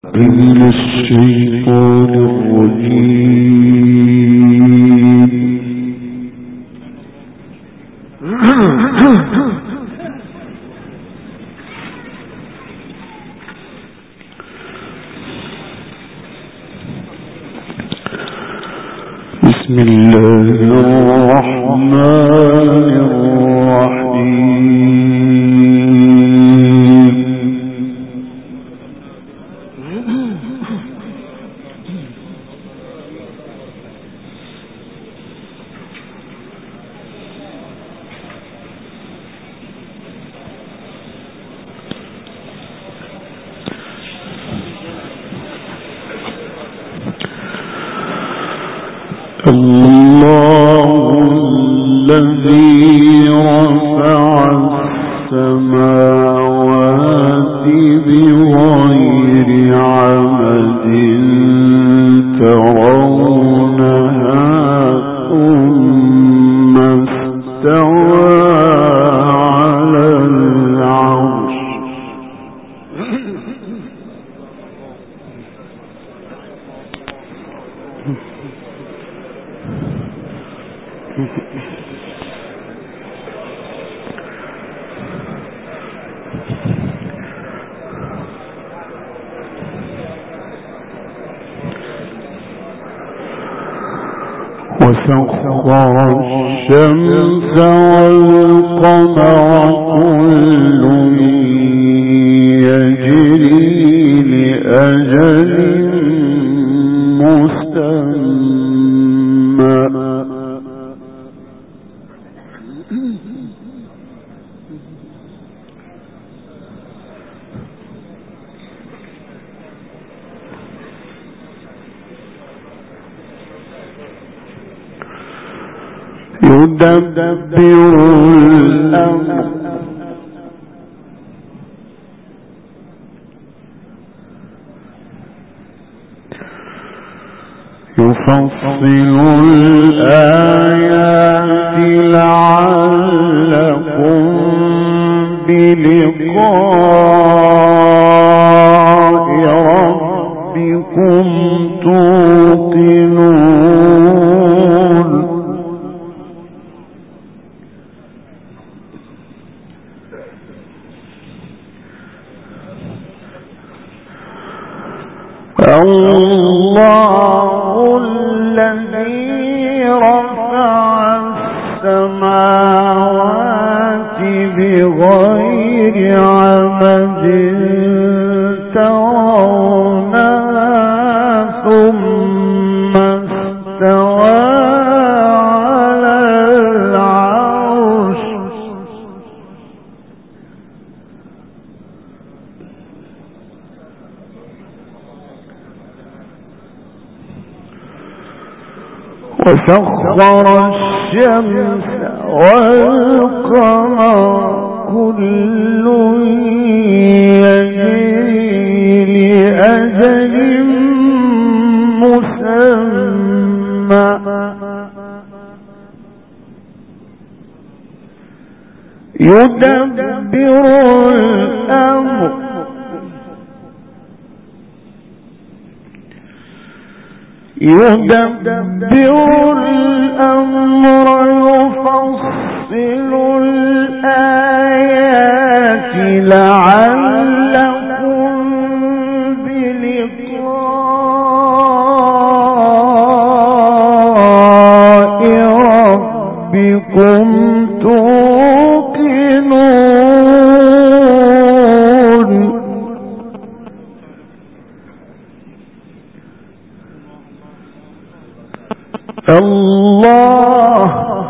من الشيطان الرجيم. بسم الله الرحمن الرحيم. الله الذي رفع السماوات بغير عمد ترونها ثم استوى على العرش. وسخر الشمس والقمر كل يجري لأجل مسمى يدبر الأمر يفصل الآيات لعلكم بلقاء ربكم توقنون. الله الذي رفع السماوات بغير عمد ترونها ثم استوى على العرش. وسخر الشمس والقمر كل يجري لأجل مسمى يدبر الأمر يفصل الآيات لعلكم بلقاء ربكم توقنون. الله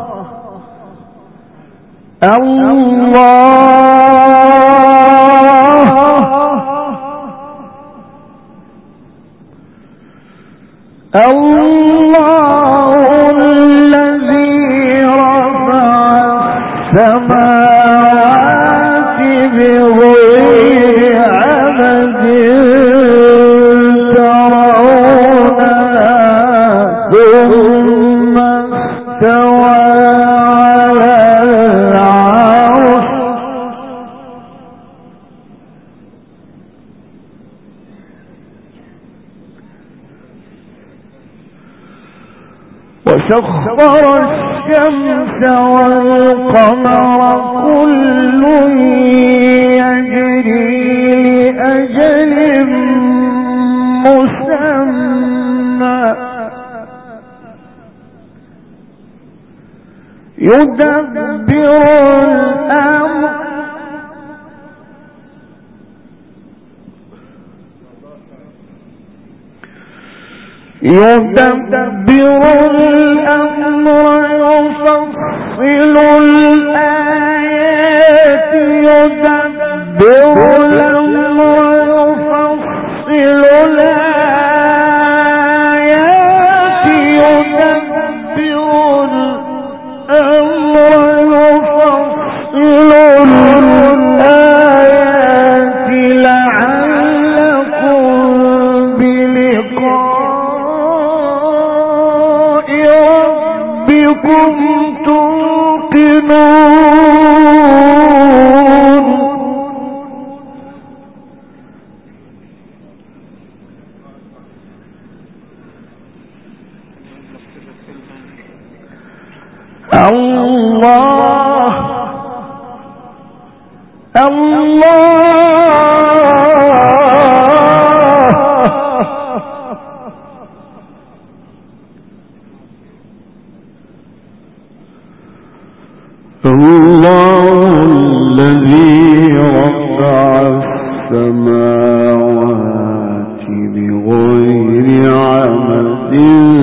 الذي رفع السماوات بغير عمد ترونها ثم استوى على العرش. وسخر الشمس والقمر كل يجري لأجل مسمى يدبر الأمر يفصل الآيات يدبر الأمر يفصل الآيات يدبر الأمر يفصل الآيات لعلكم بلقاء ربكم توقنون الله الذي رفع السماوات بغير عمد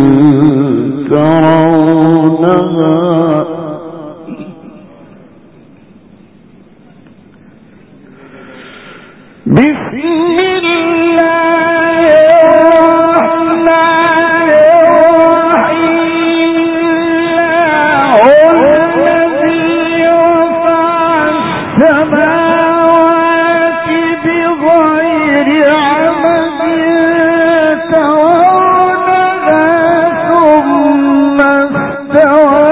ترونها بسم الله الرحمن الرحيم الذي رفع السماوات بغير عمد ترونها ثم استوى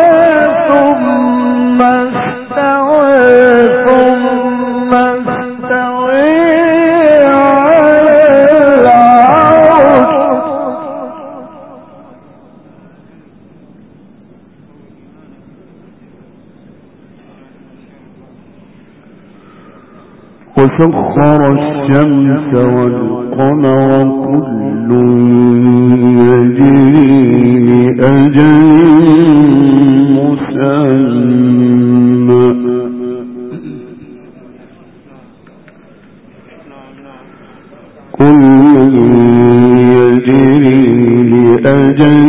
وسخر الشمس والقمر كل يجري لأجل مسمى كل يجري لأجل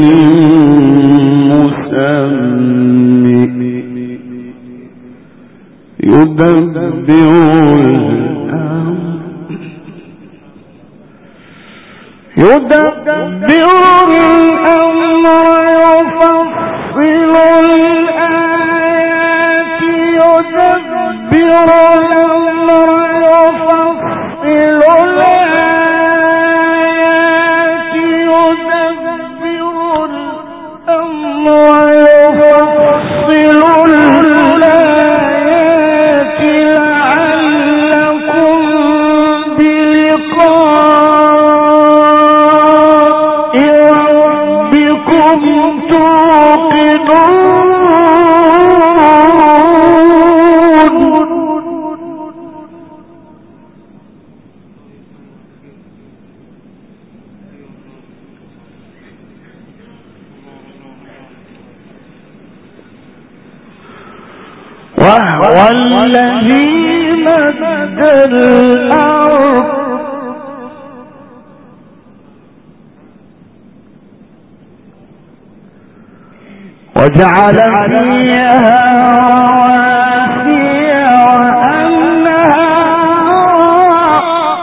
مسمى يدبر الأمر يفصل الآيات يدبر الأمر يفصل الآيات يدبر الأمر يفصل الآيات لعلكم بلقاء ربكم توقنون وهو الذي مد الأرض وجعل فيها رواسي وأنهارا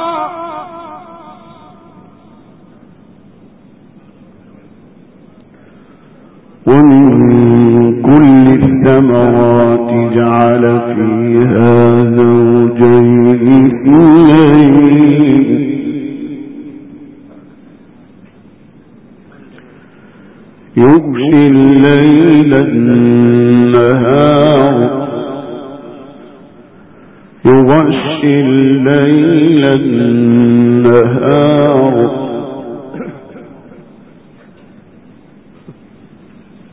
ومن كل الثمرات جعل فيها زوجين اثنين يغشي الليل النهار يغشي الليل النهار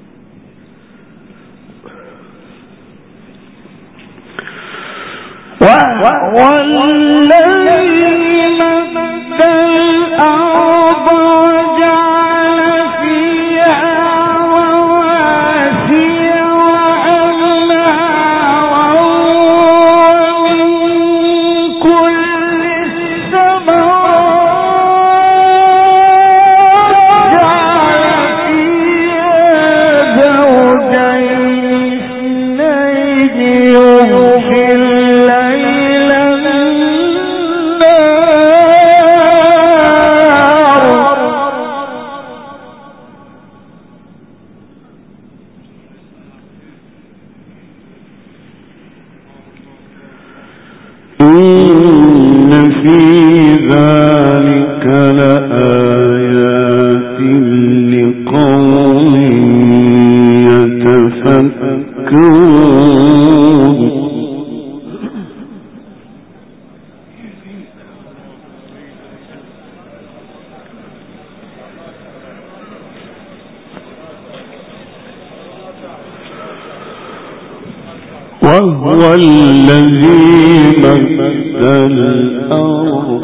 وهو الذي مد الأرض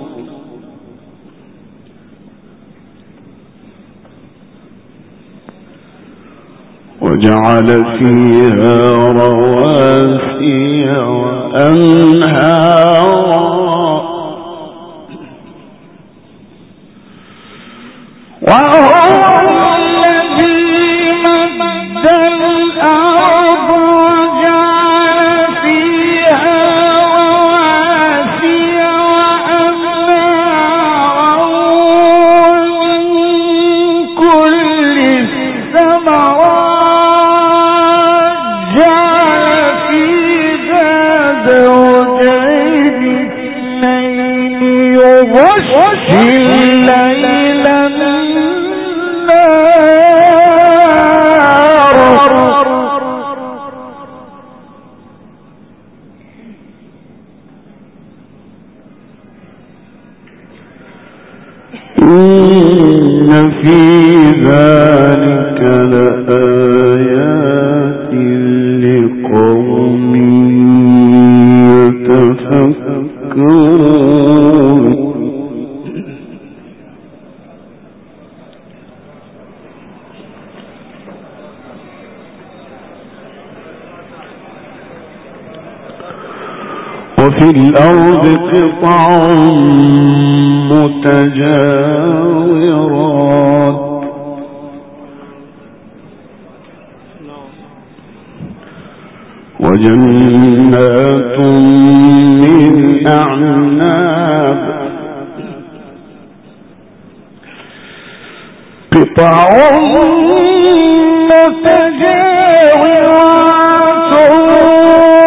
وجعل فيها رواسي وأنهارا إن في ذلك لآيات لقوم يتفكرون وفي الأرض قطع متجاورات وجنات من أعناب قطع متجاورات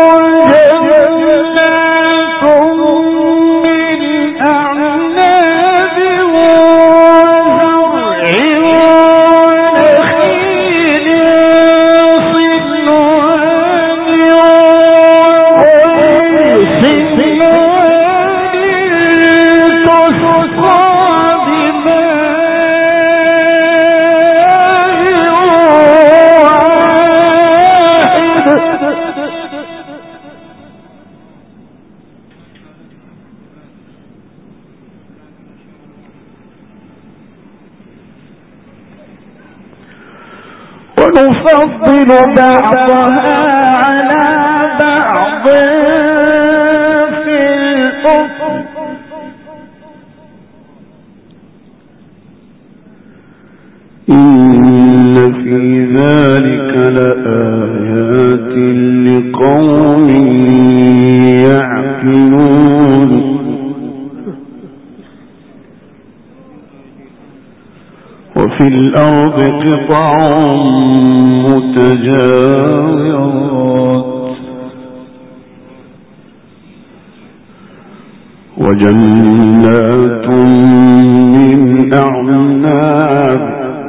ونفضل بعضها على بعض في الأفق إن في ذلك لآيات لقوم يعقلون وفي الأرض قطع متجاورات وجنات من أعناب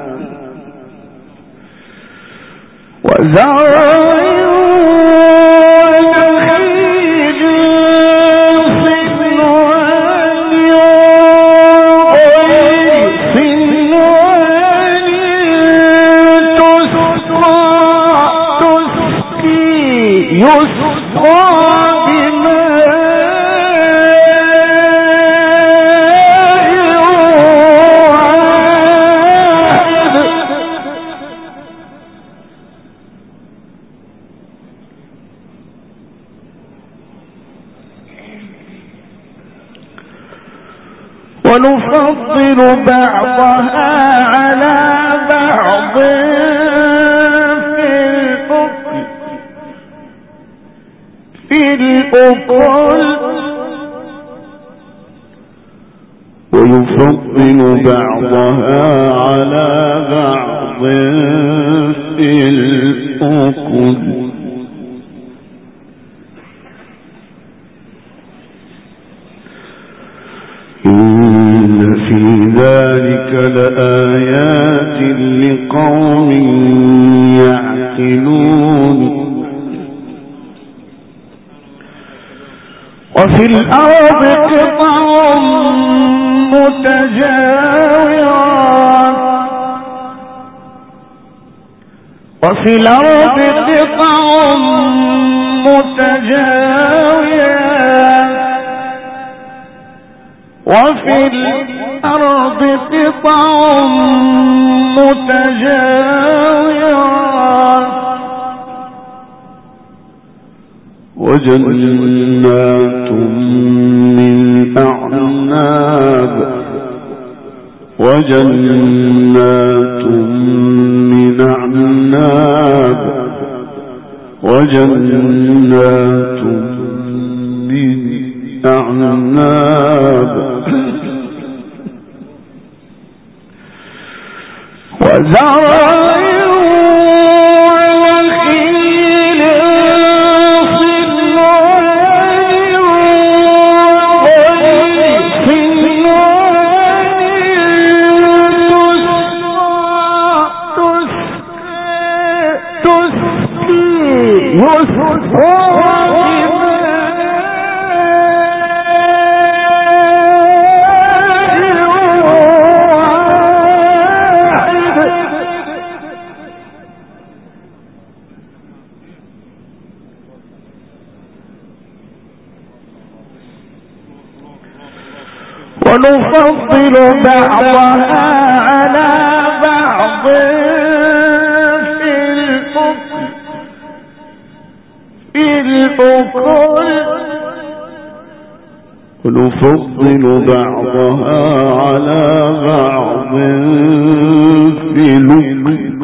وزرع يسقى بماء ونفضل بعضها على بعض في الأكل ويفضل بعضها على بعض في الأكل إن في ذلك لآيات لقوم يعقلون وفي الأرض قطع متجاورات وفي الأرض قطع متجاورات وفي الأرض قطع متجاورات وجنات من أعناب وجنات من أعناب وجنات من أعناب وزرع ونفضل بعضها على بعض في الأكل ونفضل بعضها على بعض في الأكل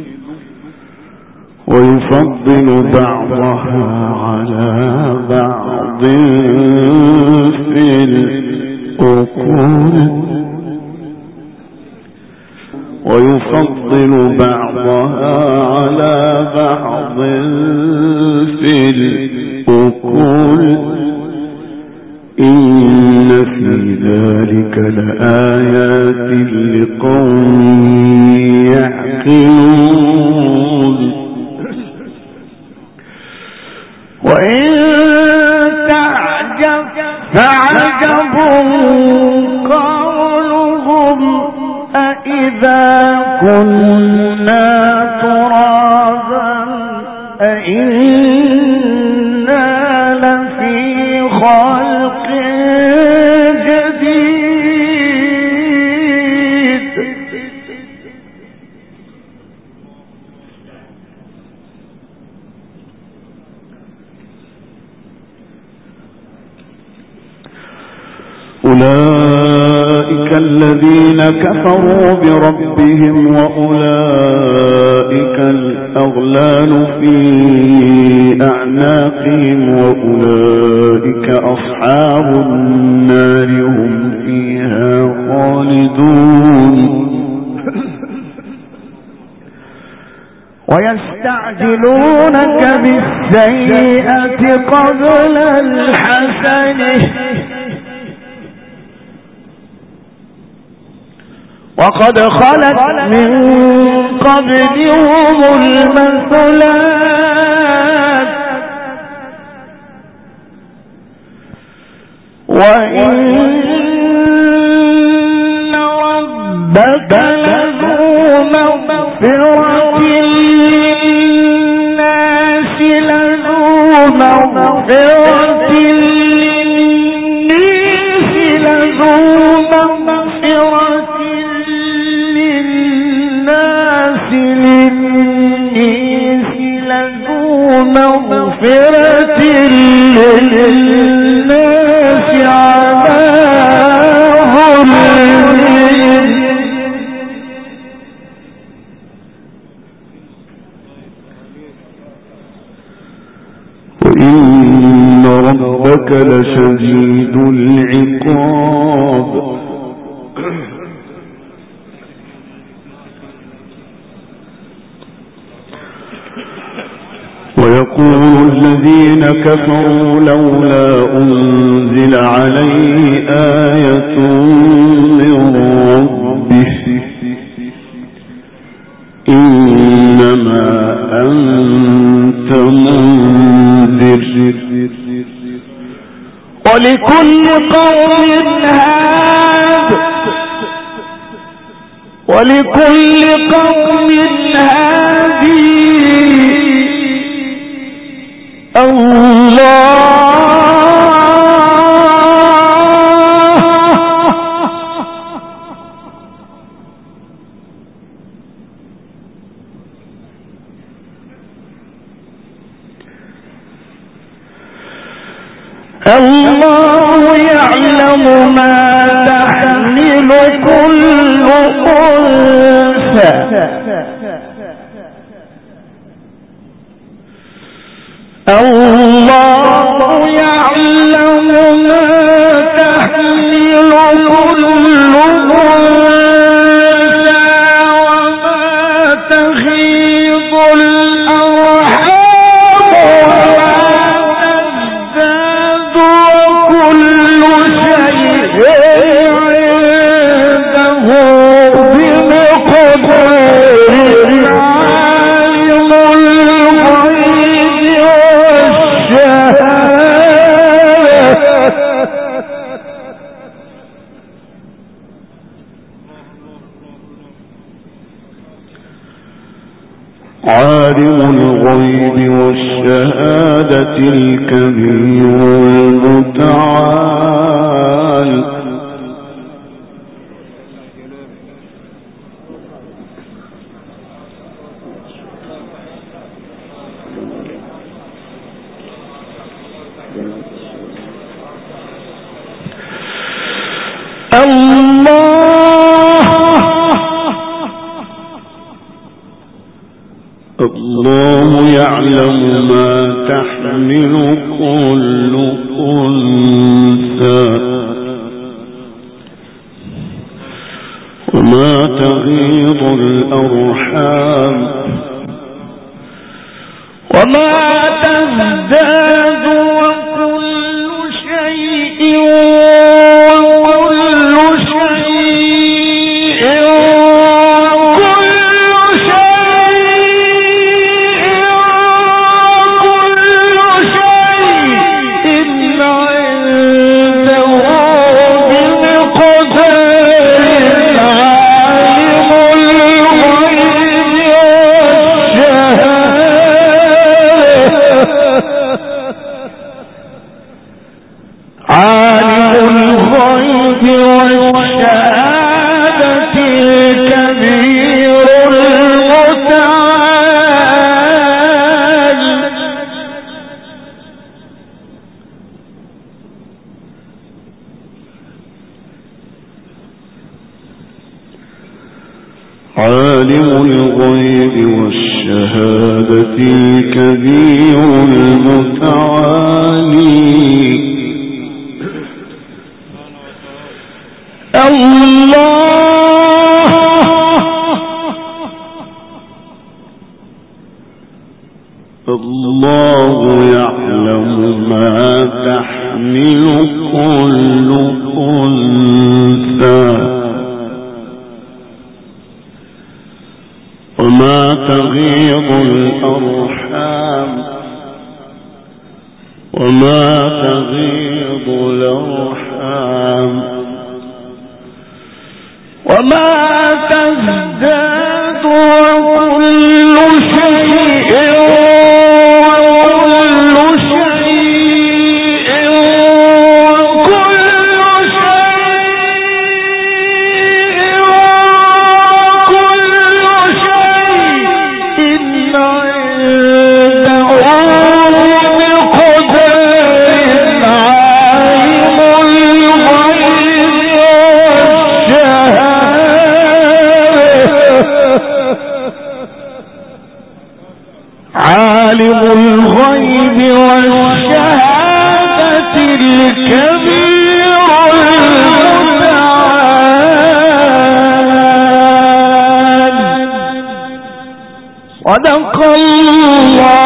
ويفضل بعضها على بعض في الأكل ويفضل بعضها على بعض في الأكل إن في ذلك لآيات لقوم يعقلون وإن تعجب فعجب قولهم أإذا كنا ترابا أإنا لفي خلق جديد أولئك الذين كفروا بربهم وأولئك الأغلال في أعناقهم وأولئك أصحاب النار هم فيها خالدون ويستعجلونك بالسيئة قبل الحسنة وقد خلت من قبلهم المثلات وإن ربك لذو مغفرة للناس مغفرة للناس عذاب ربك لشديد العقاب. ويقول الذين كفروا لولا أنزل عليه آية من ربه إنما أنت منذر ولكل قوم هاد هادي الله يعلم ما تحمل كل أنثى الله يعلم ما تحمل كل أنثى وما تغيض الأرحام وما تزداد عالم الغيب والشهادة الكبير المتعال الله يعلم ما تحمل كل أنثى وما تغيض الأرحام وما تزداد وكل شيء عالم الغيب والشهادة الكبير المتعالي الله يعلم ما تحمل كل أنثى وما تغيض الأرحام وما تغيض الأرحام وما تزداد وكل شيء عالم الغيب والشهادة صدق الله